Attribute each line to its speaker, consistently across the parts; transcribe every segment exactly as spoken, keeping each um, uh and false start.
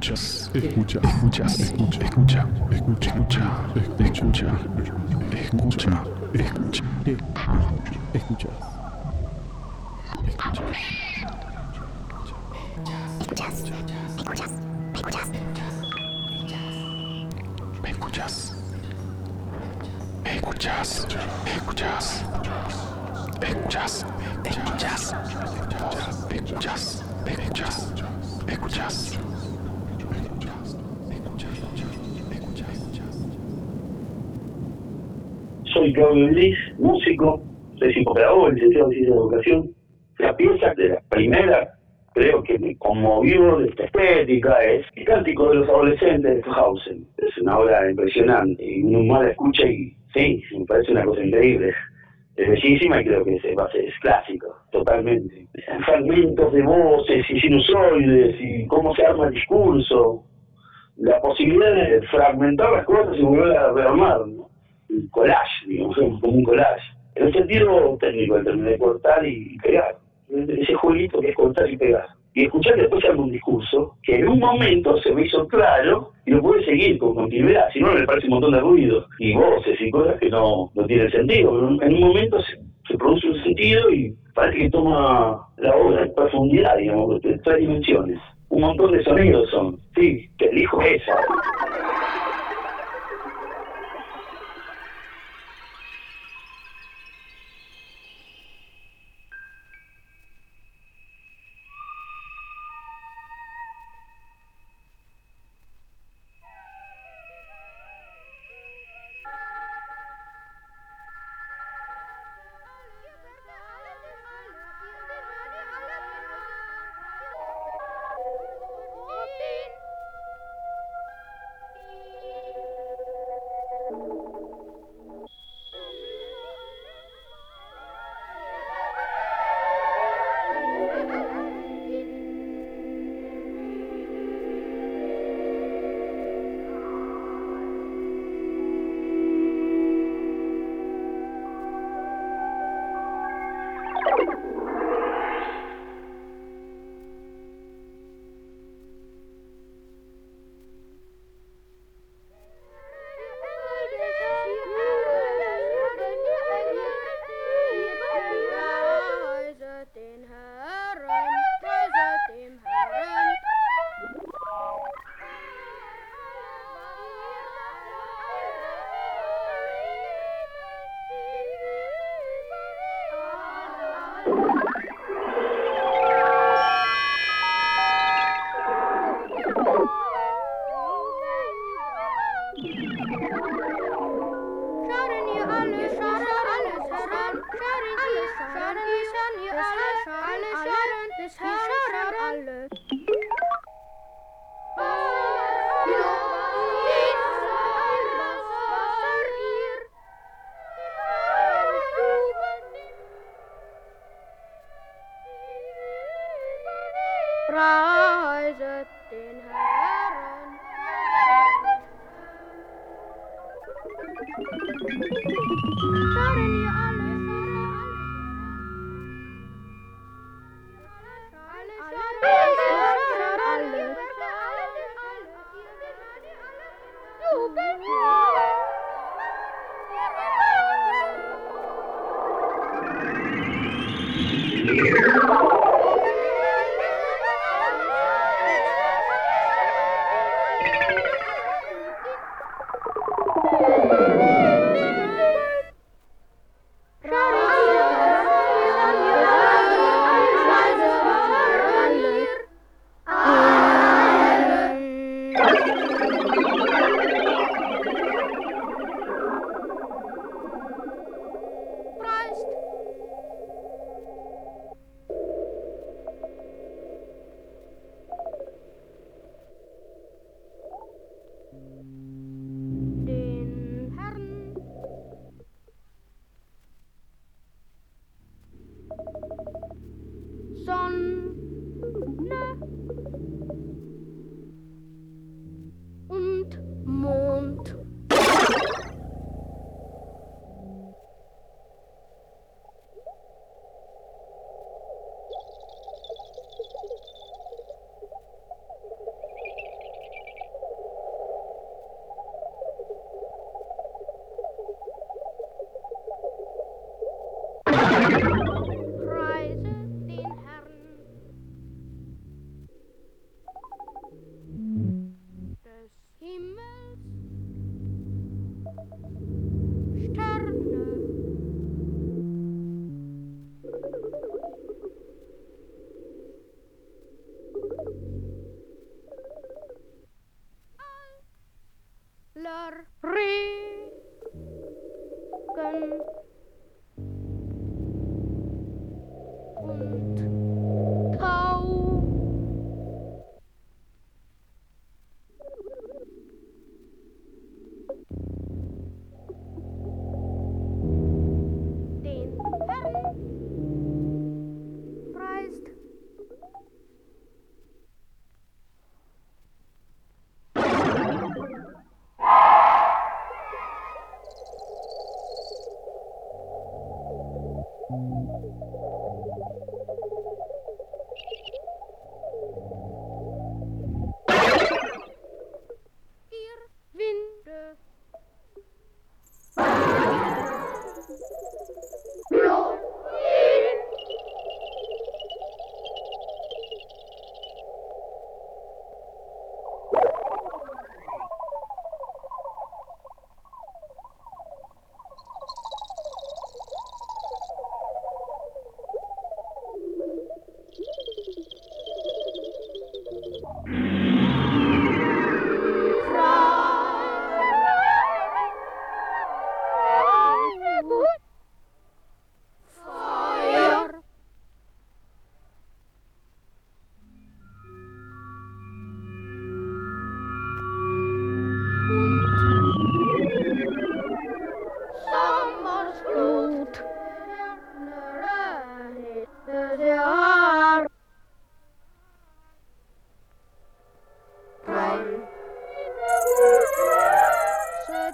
Speaker 1: Escuchas, escucha, escuchas, escucha, escucha, escucha, escucha, escucha, escucha, escucha, escucha, escucha. ¿Me escuchas? ¿Me escuchas? ¿Me escuchas? ¿Me escuchas? ¿Me escuchas? ¿Me escuchas? ¿Me escuchas? ¿Me escuchas?
Speaker 2: Soy Claudio Luis, músico, soy psicopedagogo, licenciado en Ciencias de Educación. La pieza de la primera, creo que me conmovió de esta estética, es El Cántico de los Adolescentes de Stockhausen. Es una obra impresionante y uno mal la escucha y sí, me parece una cosa increíble. Es bellísima y creo que es, es clásico, totalmente. Fragmentos de voces y sinusoides y cómo se arma el discurso. La posibilidad de fragmentar las cosas y volver a rearmar, ¿no? Un collage, digamos, como un collage. En el sentido técnico del término de cortar y pegar. Ese jueguito que es cortar y pegar. Y escuchar que después se arma un discurso que en un momento se me hizo claro y lo puede seguir con continuidad, si no me parece un montón de ruidos y voces y cosas que no, no tienen sentido. Pero en un momento se, se produce un sentido y parece que toma la obra en profundidad, digamos, de tres dimensiones. Un montón de sonidos son, sí, que elijo esa.
Speaker 3: Preiset den Herrn. Schauen ihr alle, Preist. Herren und Tau. Den Herrn preist. Ihr Winde. Feuer. Sommersblut. Der Rein. Set.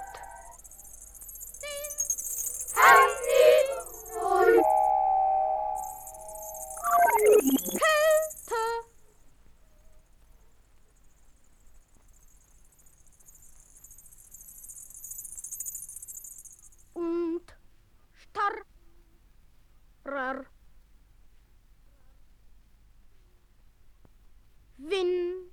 Speaker 3: Kälte. Und starrer Winter.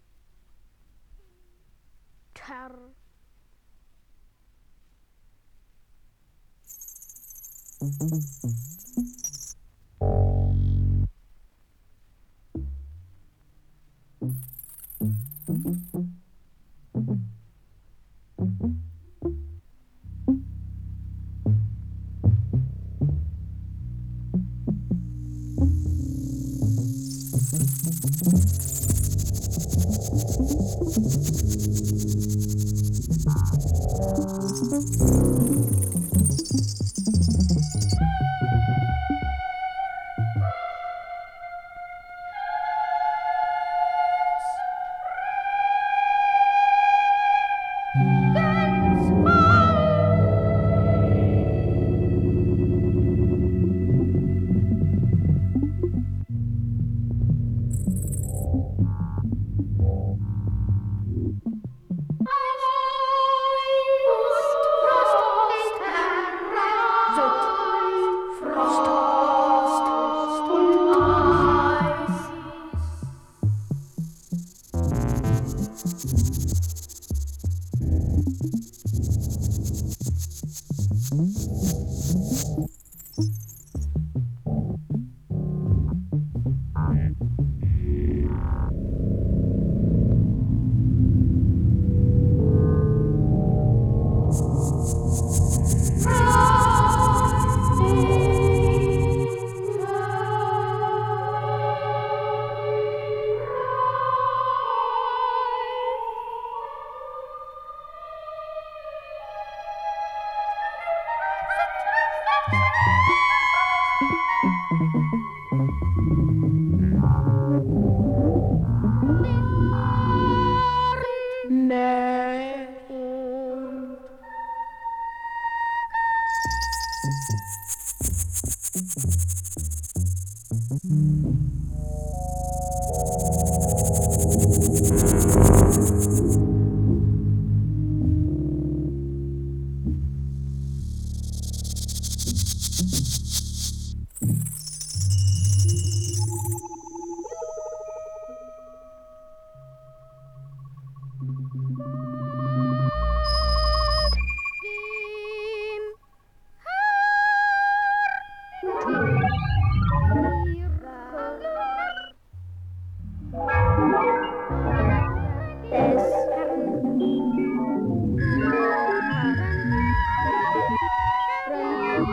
Speaker 3: Des Herrn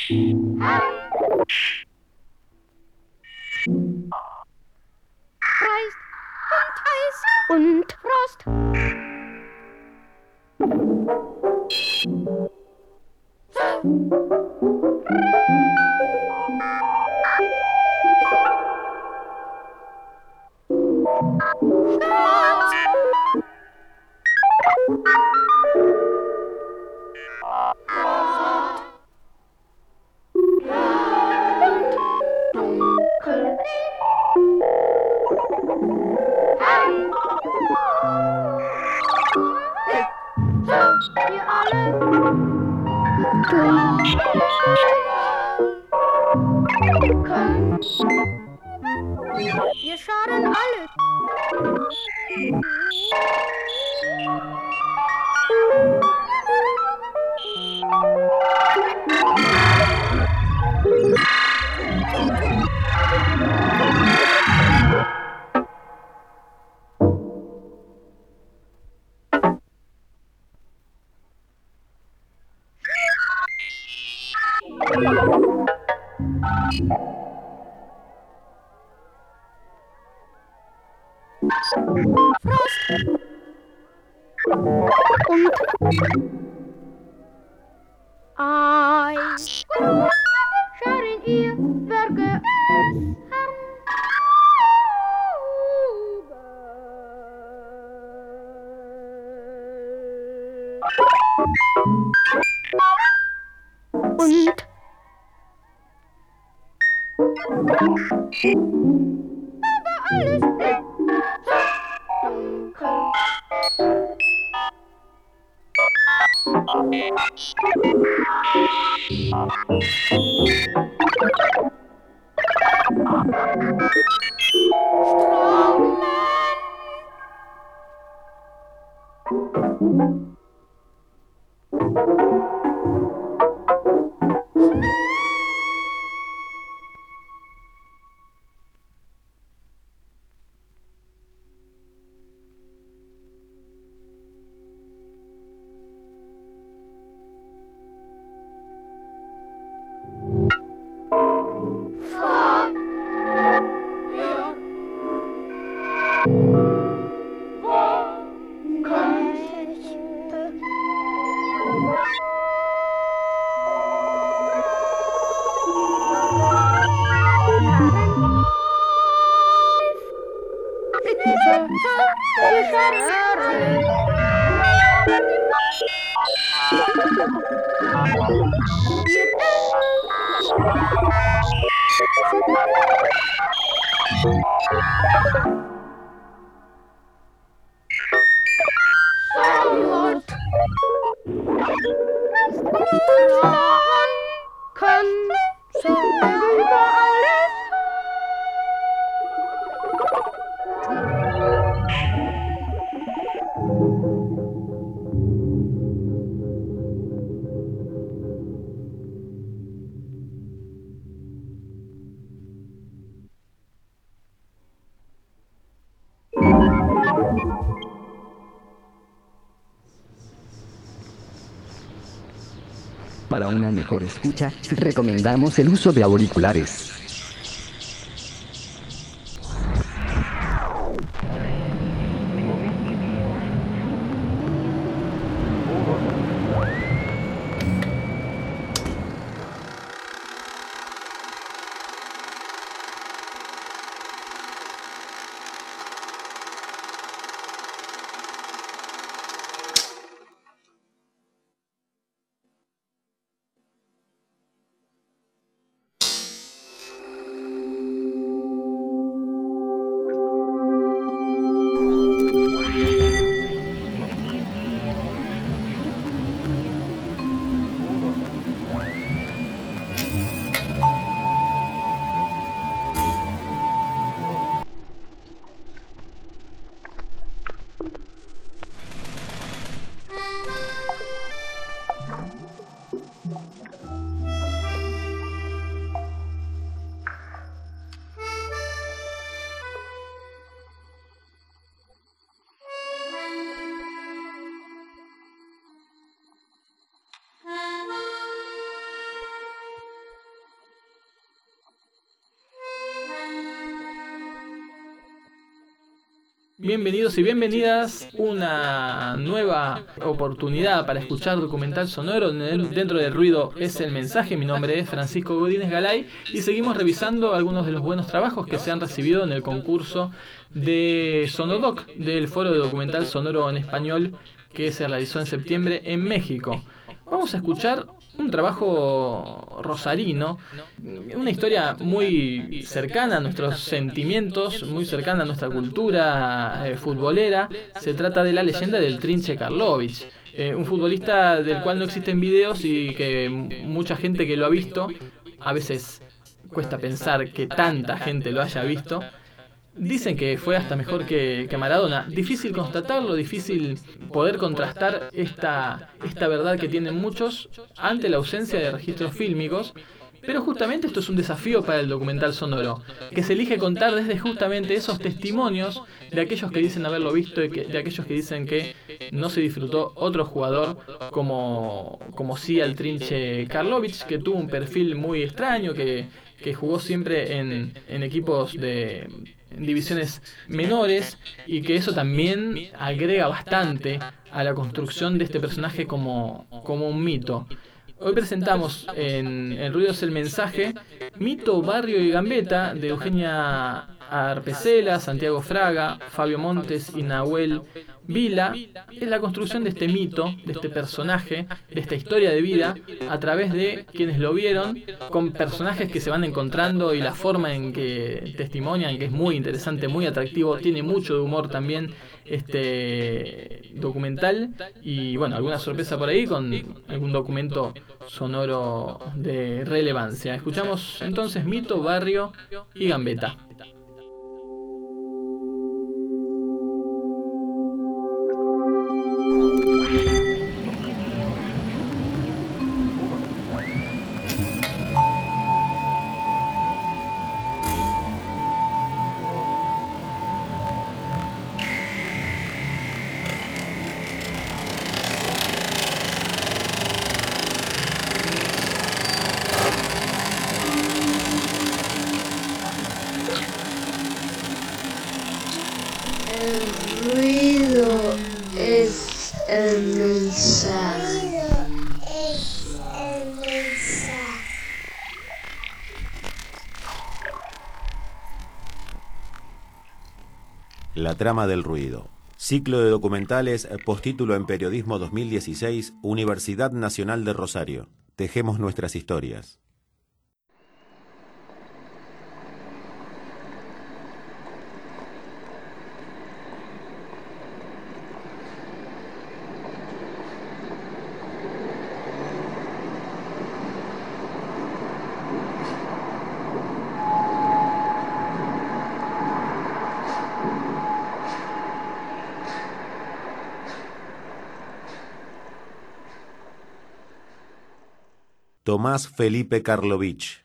Speaker 3: Preist und Eis und Frost. Dunkel. Wir alle können. Wir schaden alle. Frost und Eis. Scharin ihr Werke es und aber alles dunkel. Stromen.
Speaker 4: Para una mejor escucha, recomendamos el uso de auriculares.
Speaker 5: Bienvenidos y bienvenidas, una nueva oportunidad para escuchar documental sonoro. Dentro del ruido es el mensaje. Mi nombre es Francisco Godínez Galay y seguimos revisando algunos de los buenos trabajos que se han recibido en el concurso de Sonodoc del Foro de Documental Sonoro en Español que se realizó en septiembre en México. Vamos a escuchar un trabajo rosarino, una historia muy cercana a nuestros sentimientos, muy cercana a nuestra cultura eh, futbolera. Se trata de la leyenda del Trinche Karlovich, eh, un futbolista del cual no existen videos y que mucha gente que lo ha visto, a veces cuesta pensar que tanta gente lo haya visto. Dicen que fue hasta mejor que, que Maradona. Difícil constatarlo, difícil poder contrastar esta, esta verdad que tienen muchos ante la ausencia de registros fílmicos. Pero justamente esto es un desafío para el documental sonoro, que se elige contar desde justamente esos testimonios de aquellos que dicen haberlo visto y que, de aquellos que dicen que no se disfrutó otro jugador como, como sí al Trinche Karlovich, que tuvo un perfil muy extraño, que, que jugó siempre en, en equipos de en divisiones menores y que eso también agrega bastante a la construcción de este personaje como, como un mito. Hoy presentamos en El Ruido es el Mensaje, Mito, Barrio y Gambetta, de Eugenia Arpecela, Santiago Fraga, Fabio Montes y Nahuel Vila. Es la construcción de este mito, de este personaje, de esta historia de vida, a través de quienes lo vieron, con personajes que se van encontrando y la forma en que testimonian, que es muy interesante, muy atractivo, tiene mucho de humor también este documental, y bueno, alguna sorpresa por ahí con algún documento sonoro de relevancia. Escuchamos entonces Mito, Barrio y Gambetta.
Speaker 6: El ruido es el mensaje. Es el mensaje.
Speaker 7: La trama del ruido. Ciclo de documentales, postítulo en Periodismo dos mil dieciséis, Universidad Nacional de Rosario. Tejemos nuestras historias. Tomás Felipe Karlovich.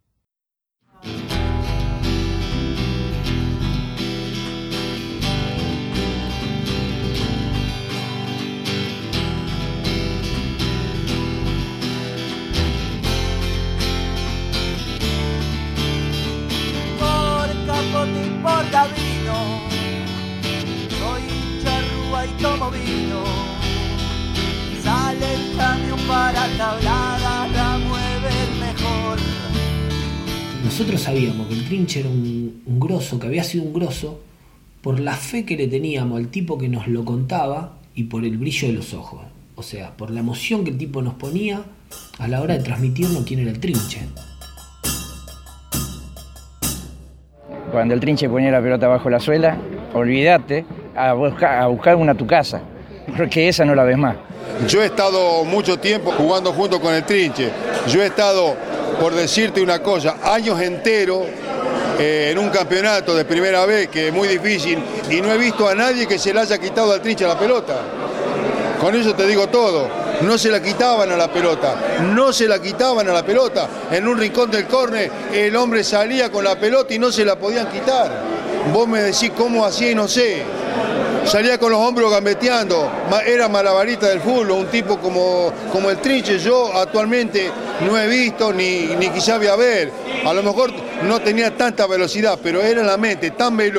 Speaker 8: Por capote y por camino, soy charrúa y tomo vino. Sale el camión para Tablada, la mueve el mejor.
Speaker 9: Nosotros sabíamos que el Trinche era un, un grosso, que había sido un grosso, por la fe que le teníamos al tipo que nos lo contaba y por el brillo de los ojos. O sea, por la emoción que el tipo nos ponía a la hora de transmitirnos quién era el Trinche.
Speaker 10: Cuando el Trinche ponía la pelota bajo la suela, olvídate, a buscar, a buscar una a tu casa, porque esa no la ves más.
Speaker 11: Yo he estado mucho tiempo jugando junto con el Trinche. Yo he estado, por decirte una cosa, años enteros eh, en un campeonato de primera vez, que es muy difícil, y no he visto a nadie que se le haya quitado al Trinche la pelota. Con eso te digo todo. No se la quitaban a la pelota, no se la quitaban a la pelota. En un rincón del córner el hombre salía con la pelota y no se la podían quitar. Vos me decís cómo hacía y no sé. Salía con los hombros gambeteando, era malabarista del fútbol, un tipo como, como el Trinche. Yo actualmente no he visto ni, ni quizá voy a ver. A lo mejor no tenía tanta velocidad, pero era la mente tan veloz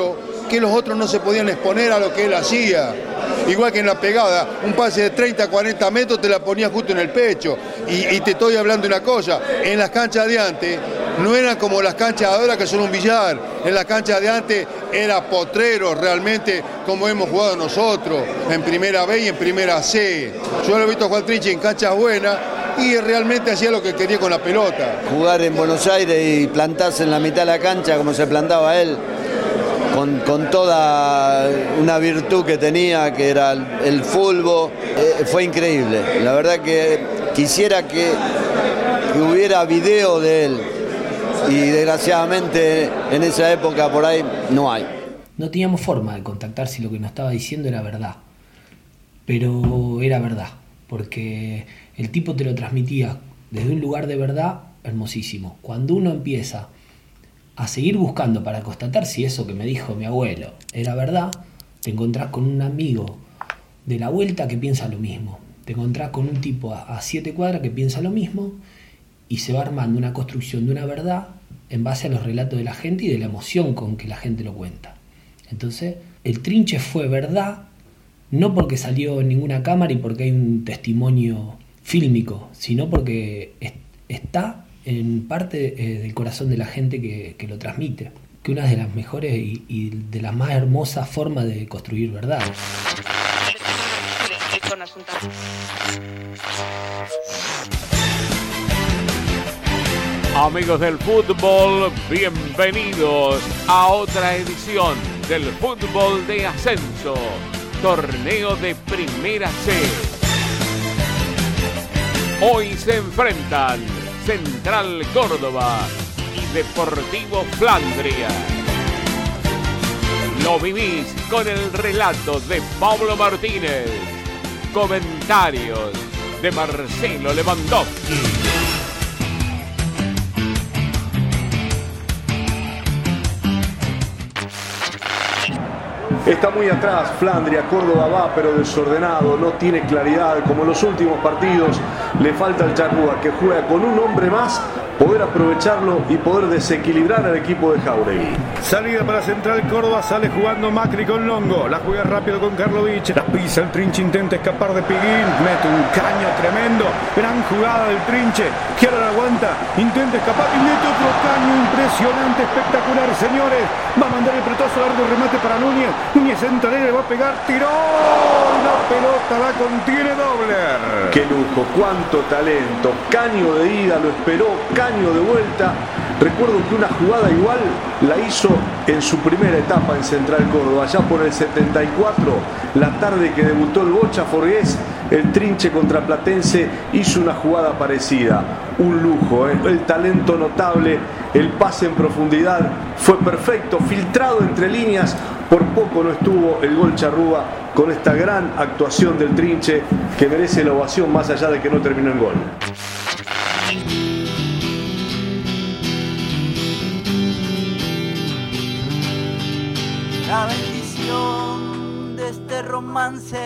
Speaker 11: que los otros no se podían exponer a lo que él hacía. Igual que en la pegada, un pase de treinta a cuarenta metros te la ponía justo en el pecho. Y, y te estoy hablando de una cosa, en las canchas de antes no eran como las canchas de ahora que son un billar. En las canchas de antes era potrero realmente como hemos jugado nosotros, en primera B y en primera C. Yo lo he visto a Juan Trinche en canchas buenas y realmente hacía lo que quería con la pelota.
Speaker 12: Jugar en Buenos Aires y plantarse en la mitad de la cancha como se plantaba él, Con, con toda una virtud que tenía, que era el, el fútbol, eh, fue increíble. La verdad que quisiera que, que hubiera video de él y desgraciadamente en esa época por ahí no hay.
Speaker 9: No teníamos forma de contactar si lo que nos estaba diciendo era verdad, pero era verdad, porque el tipo te lo transmitía desde un lugar de verdad hermosísimo. Cuando uno empieza a seguir buscando para constatar si eso que me dijo mi abuelo era verdad, te encontrás con un amigo de la vuelta que piensa lo mismo, te encontrás con un tipo a, a siete cuadras que piensa lo mismo y se va armando una construcción de una verdad en base a los relatos de la gente y de la emoción con que la gente lo cuenta. Entonces, el Trinche fue verdad, no porque salió en ninguna cámara y porque hay un testimonio fílmico, sino porque es, está en parte eh, del corazón de la gente que, que lo transmite, que una de las mejores y, y de las más hermosas formas de construir verdad.
Speaker 13: Amigos del fútbol, bienvenidos a otra edición del fútbol de ascenso, torneo de Primera C. Hoy se enfrentan Central Córdoba y Deportivo Flandria. Lo vivís con el relato de Pablo Martínez, comentarios de Marcelo Lewandowski.
Speaker 14: Está muy atrás Flandria, Córdoba va pero desordenado, no tiene claridad, como en los últimos partidos. Le falta al Charrúa, que juega con un hombre más, poder aprovecharlo y poder desequilibrar al equipo de Jauregui.
Speaker 15: Salida para Central Córdoba, sale jugando Macri con Longo, la juega rápido con Karlovic, la pisa el Trinche, intenta escapar de Piguín, mete un caño tremendo, gran jugada del Trinche, que ahora la aguanta, intenta escapar y mete otro caño impresionante, espectacular, señores, va a mandar el pretazo largo, remate para Núñez, Núñez entra, le va a pegar, tiró, la pelota la contiene Dobler.
Speaker 14: Qué lujo, cuánto talento, caño de ida, lo esperó, caño de vuelta. Recuerdo que una jugada igual la hizo en su primera etapa en Central Córdoba, allá por el setenta y cuatro, la tarde que debutó el Bocha Forgués, el Trinche contra Platense hizo una jugada parecida. Un lujo, ¿eh? El talento notable, el pase en profundidad fue perfecto, filtrado entre líneas, por poco no estuvo el gol Charrúa con esta gran actuación del Trinche que merece la ovación más allá de que no terminó en gol.
Speaker 8: La bendición de este romance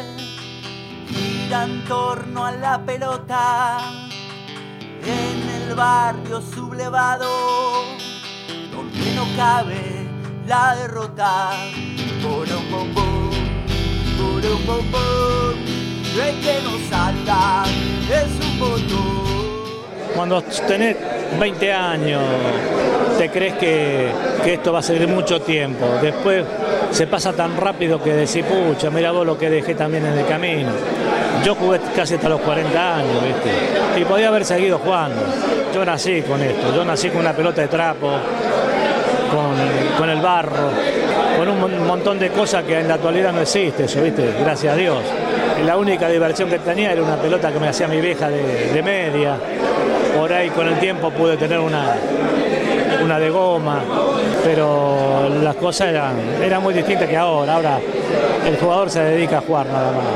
Speaker 8: gira en torno a la pelota en el barrio sublevado donde no cabe la derrota. Por un bombón, por un bombón, el que nos salta es un botón.
Speaker 16: Cuando tenés veinte años, te crees que, que esto va a seguir mucho tiempo. Después se pasa tan rápido que decís, pucha, mira vos lo que dejé también en el camino. Yo jugué casi hasta los cuarenta años, ¿viste? Y podía haber seguido jugando. Yo nací con esto, yo nací con una pelota de trapo, con, con el barro, con un montón de cosas que en la actualidad no existe, eso, ¿viste? Gracias a Dios. La única diversión que tenía era una pelota que me hacía mi vieja de, de media. Por ahí con el tiempo pude tener una, una de goma, pero las cosas eran, eran muy distintas que ahora. Ahora el jugador se dedica a jugar nada más.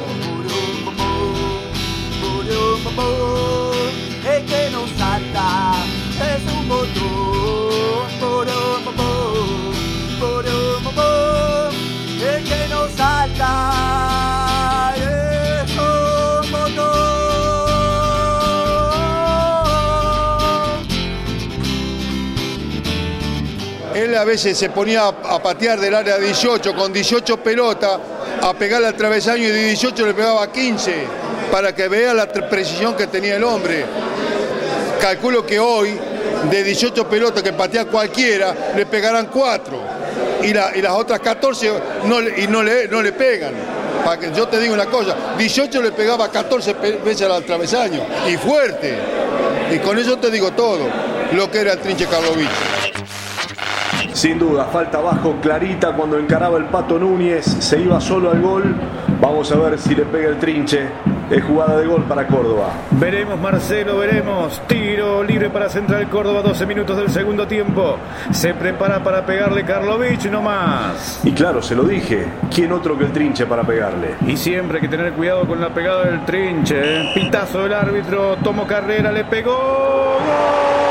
Speaker 8: El que nos salta es un botón, el que nos salta es un botón.
Speaker 11: Él a veces se ponía a patear del área dieciocho con dieciocho pelotas, a pegarle al travesaño y de dieciocho le pegaba quince, para que vea la precisión que tenía el hombre. Calculo que hoy, de dieciocho pelotas que patea cualquiera, le pegarán cuatro. Y, la, y las otras catorce no, y no, le, no le pegan. Para que yo te digo una cosa, dieciocho le pegaba catorce veces al travesaño, y fuerte. Y con eso te digo todo, lo que era el Trinche Karlovich.
Speaker 14: Sin duda, falta abajo clarita cuando encaraba el Pato Núñez, se iba solo al gol. Vamos a ver si le pega el Trinche. Es jugada de gol para Córdoba.
Speaker 15: Veremos, Marcelo, veremos. Tiro libre para Central Córdoba, doce minutos del segundo tiempo. Se prepara para pegarle Karlovich, no más.
Speaker 14: Y claro, se lo dije, ¿quién otro que el Trinche para pegarle?
Speaker 15: Y siempre hay que tener cuidado con la pegada del Trinche. ¿eh? Pitazo del árbitro, tomó carrera, le pegó. ¡Gol!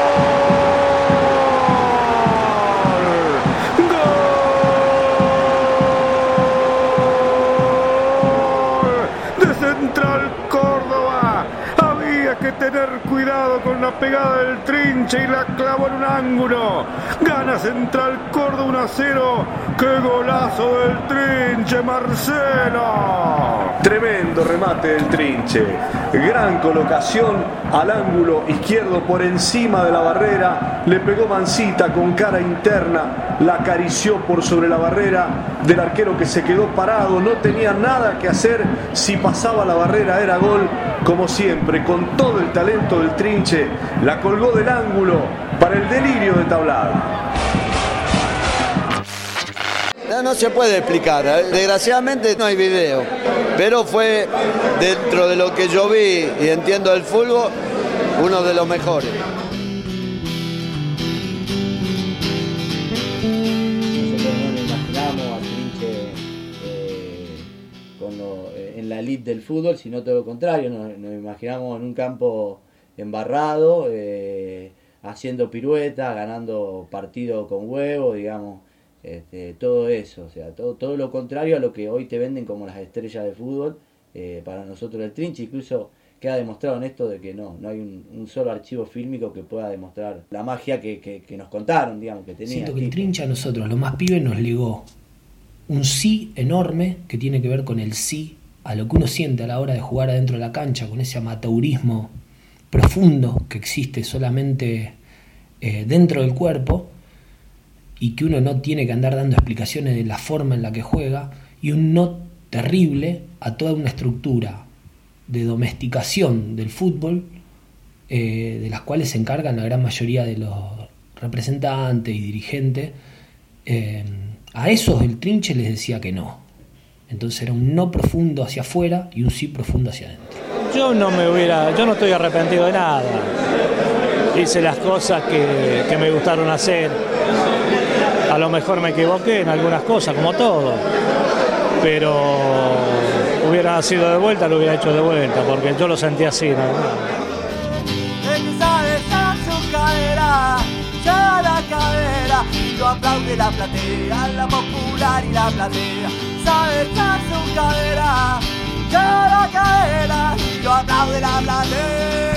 Speaker 15: Que tener cuidado con la pegada del Trinche y la clavó en un ángulo. Gana Central Córdoba uno a cero. ¡Qué golazo del Trinche, Marcelo!
Speaker 14: Tremendo remate del Trinche. Gran colocación al ángulo izquierdo por encima de la barrera. Le pegó Mancita con cara interna. La acarició por sobre la barrera del arquero que se quedó parado. No tenía nada que hacer. Si pasaba la barrera era gol. Como siempre, con todo el talento del Trinche, la colgó del ángulo para el delirio de Tablada.
Speaker 12: No, no se puede explicar, desgraciadamente no hay video, pero fue, dentro de lo que yo vi y entiendo del fútbol, uno de los mejores.
Speaker 17: Nosotros no nos imaginamos al Trinche eh, con lo, eh, en la elite del fútbol, sino todo lo contrario, nos, nos imaginamos en un campo embarrado, eh, haciendo piruetas, ganando partidos con huevo, digamos. Este, todo eso, o sea, todo, todo lo contrario a lo que hoy te venden como las estrellas de fútbol. Eh, para nosotros el Trinche incluso queda demostrado en esto de que no, no hay un, un solo archivo fílmico que pueda demostrar la magia que, que, que nos contaron, digamos, que tenía.
Speaker 9: Siento que el Trinche a nosotros, los más pibes, nos legó un sí enorme que tiene que ver con el sí a lo que uno siente a la hora de jugar adentro de la cancha, con ese amateurismo profundo que existe solamente eh, dentro del cuerpo, y que uno no tiene que andar dando explicaciones de la forma en la que juega, y un no terrible a toda una estructura de domesticación del fútbol, eh, de las cuales se encargan la gran mayoría de los representantes y dirigentes. Eh, a esos el Trinche les decía que no. Entonces era un no profundo hacia afuera y un sí profundo hacia adentro.
Speaker 16: Yo no me hubiera, yo no estoy arrepentido de nada. Hice las cosas que, que me gustaron hacer. A lo mejor me equivoqué en algunas cosas, como todo, pero hubiera sido de vuelta, lo hubiera hecho de vuelta, porque yo lo sentí así, ¿no?
Speaker 8: Esa su cadera, ya la cadera, y lo aplaude la platea, la popular y la platea. Sabe echar su cadera, ya la cadera, y lo aplaude la platea.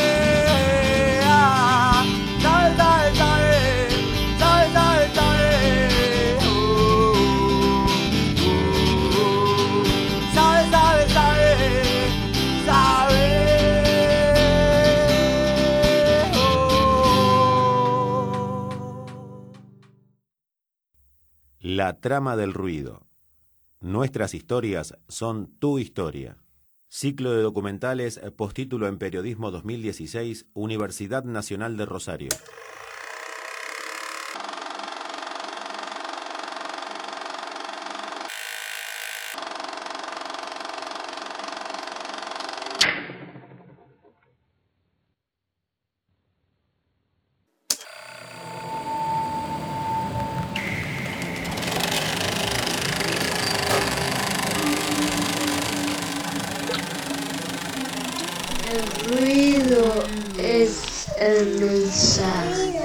Speaker 8: Sabe, sabe, sabe, sabe, sabe, sabe.
Speaker 7: La trama del ruido. Nuestras historias son tu historia. Ciclo de documentales, postítulo en Periodismo dos mil dieciséis, Universidad Nacional de Rosario.
Speaker 6: El ruido es el mensaje.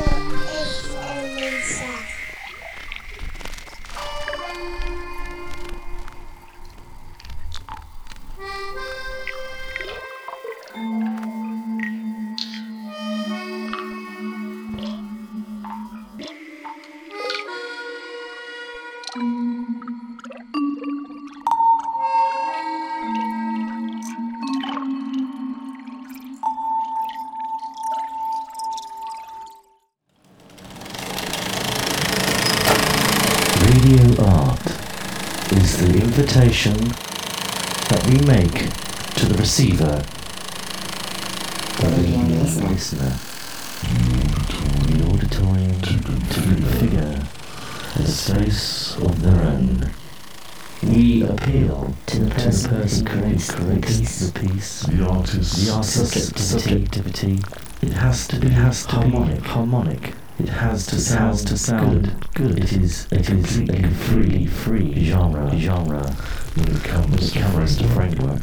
Speaker 18: presentation that we make to the receiver, or the listener, the auditorium to configure a space of their own. We appeal to the person who creates the piece, the piece, the artist, the artist's subjectivity. It has to be, has to harmonic, be harmonic. It has to it sound, has to sound good. good. It is a completely free, free genre, genre when it comes, when it comes to framework.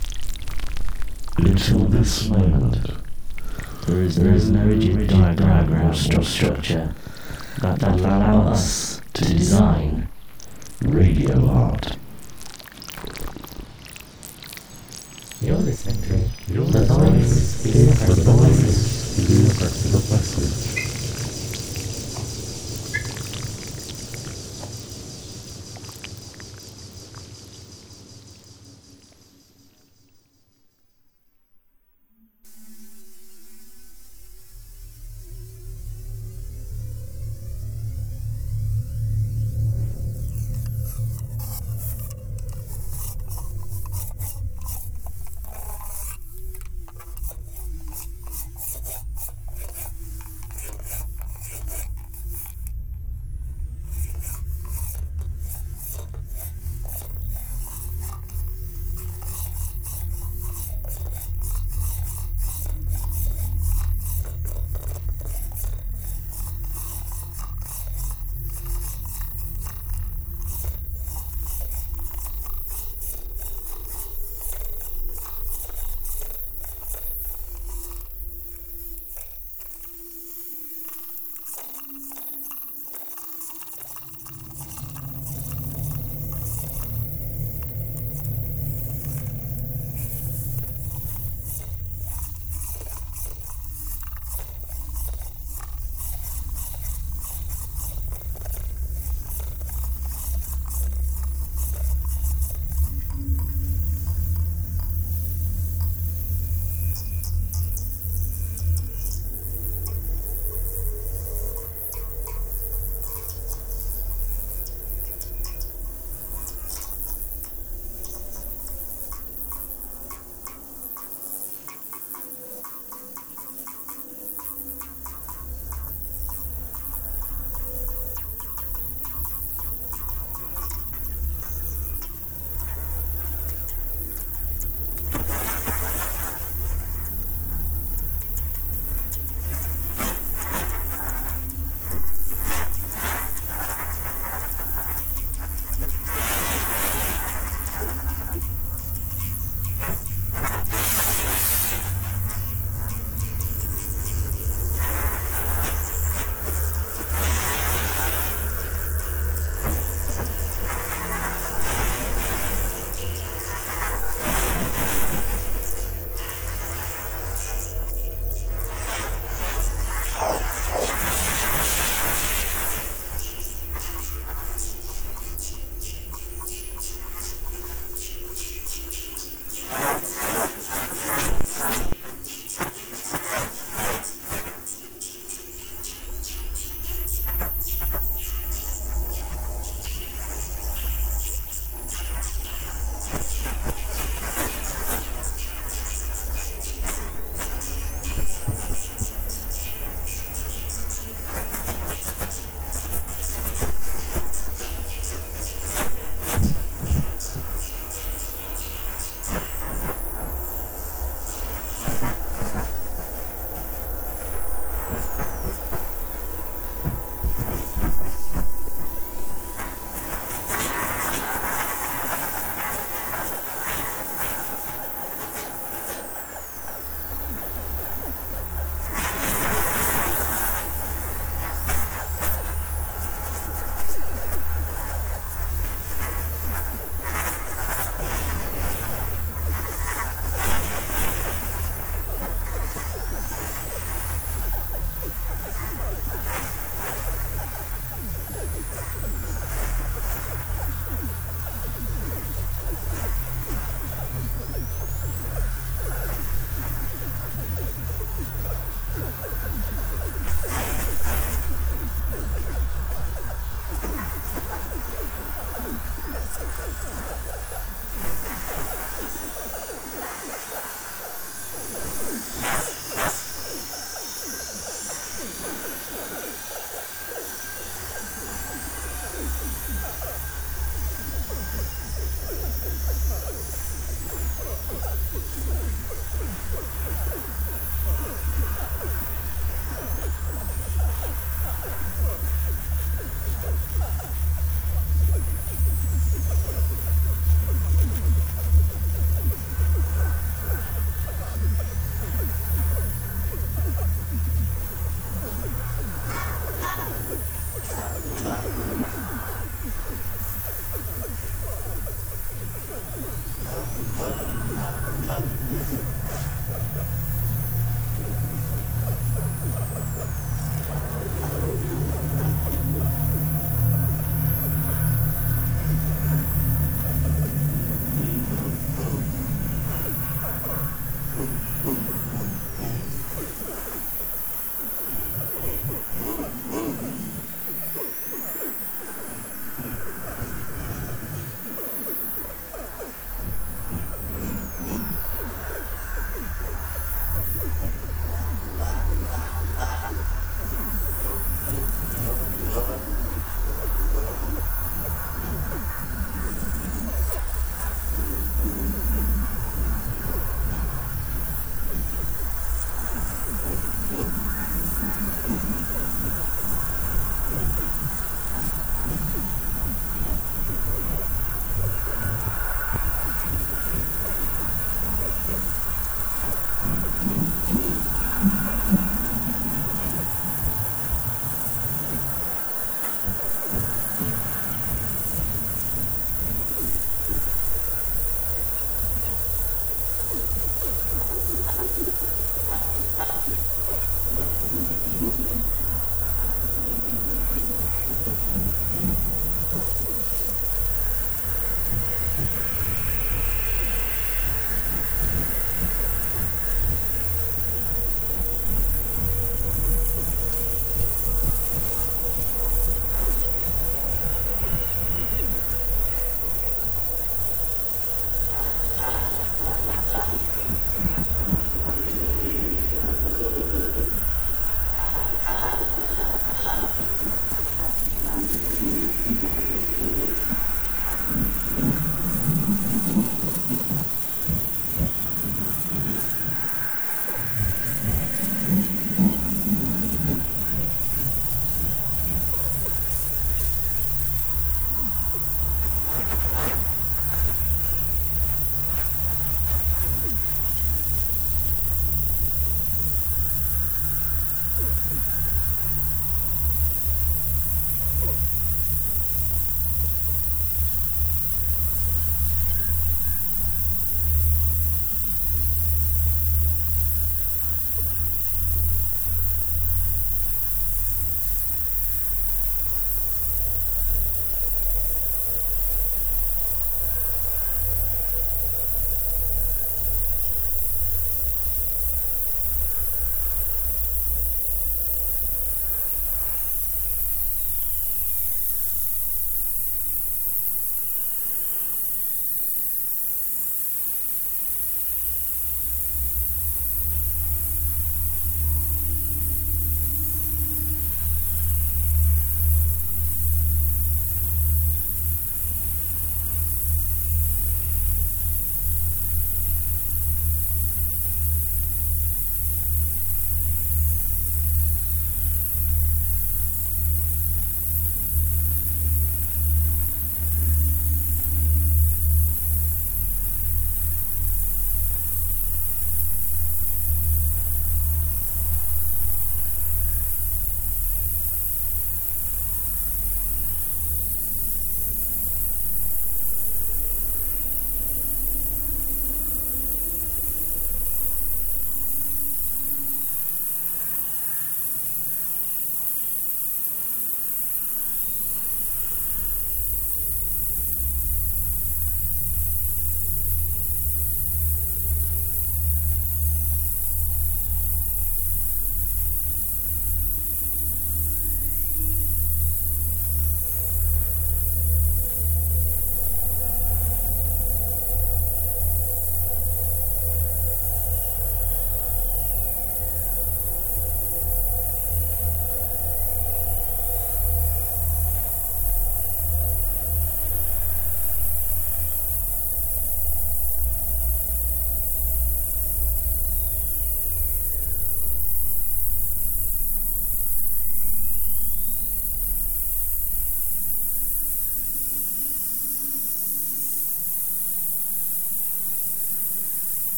Speaker 18: Until this moment, there is, there is no rigid diagram or structure that allows us to design radio art.
Speaker 19: You're listening to
Speaker 18: You're the noise is the noise is the message.